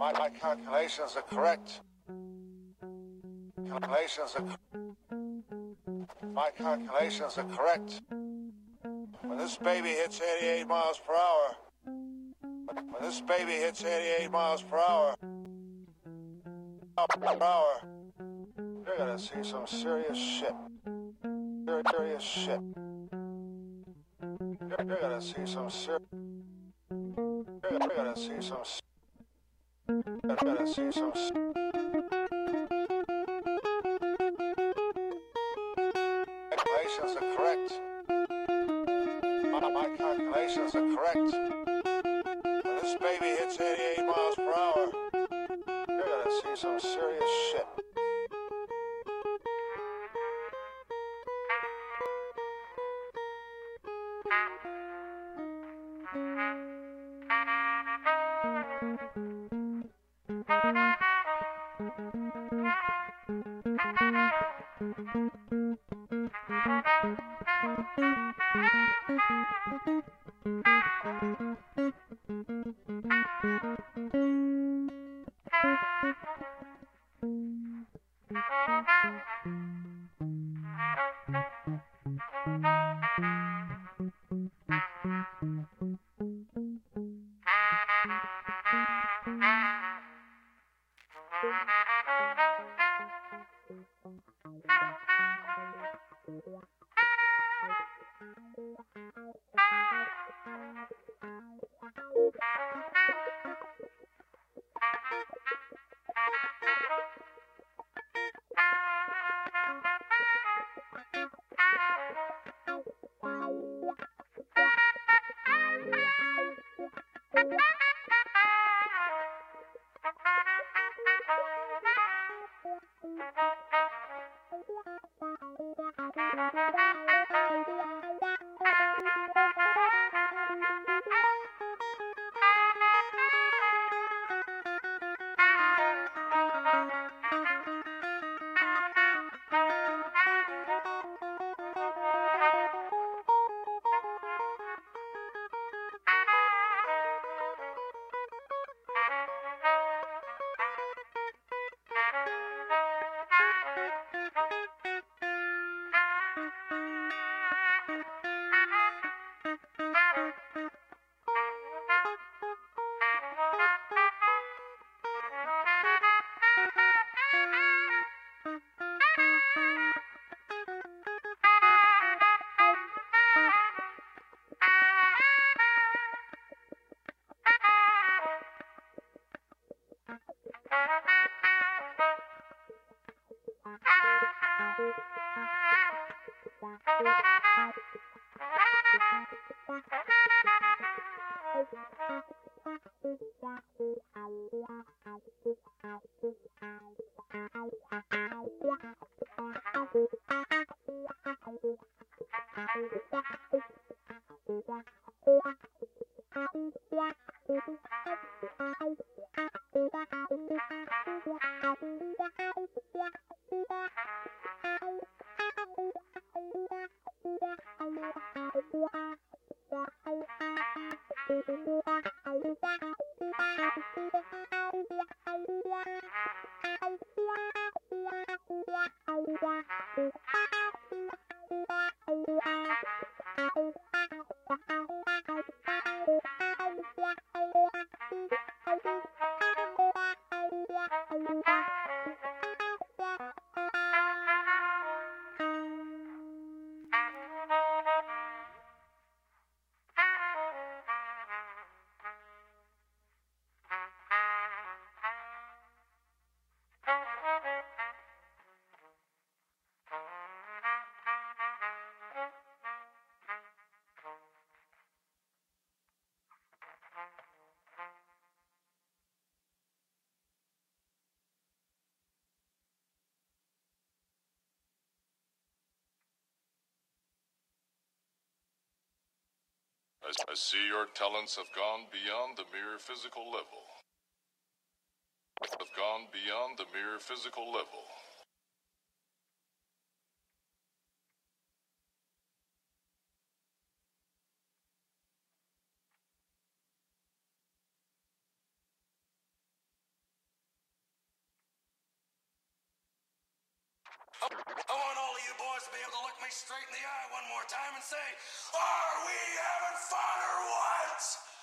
My calculations are correct. Calculations are. My calculations are correct. When this baby hits 88 miles per hour. When this baby hits 88 miles per hour. You're gonna see some serious shit. Serious shit. You're gonna see some serious. You're gonna see some. You're gonna see some. Calculations are correct. My calculations are correct. When this baby hits 88 miles per hour, you're gonna see some serious shit. I see your talents have gone beyond the mere physical level. Have gone beyond the mere physical level. I want all of you boys to be able to look me straight in the eye one more time and say, are we having fun or what?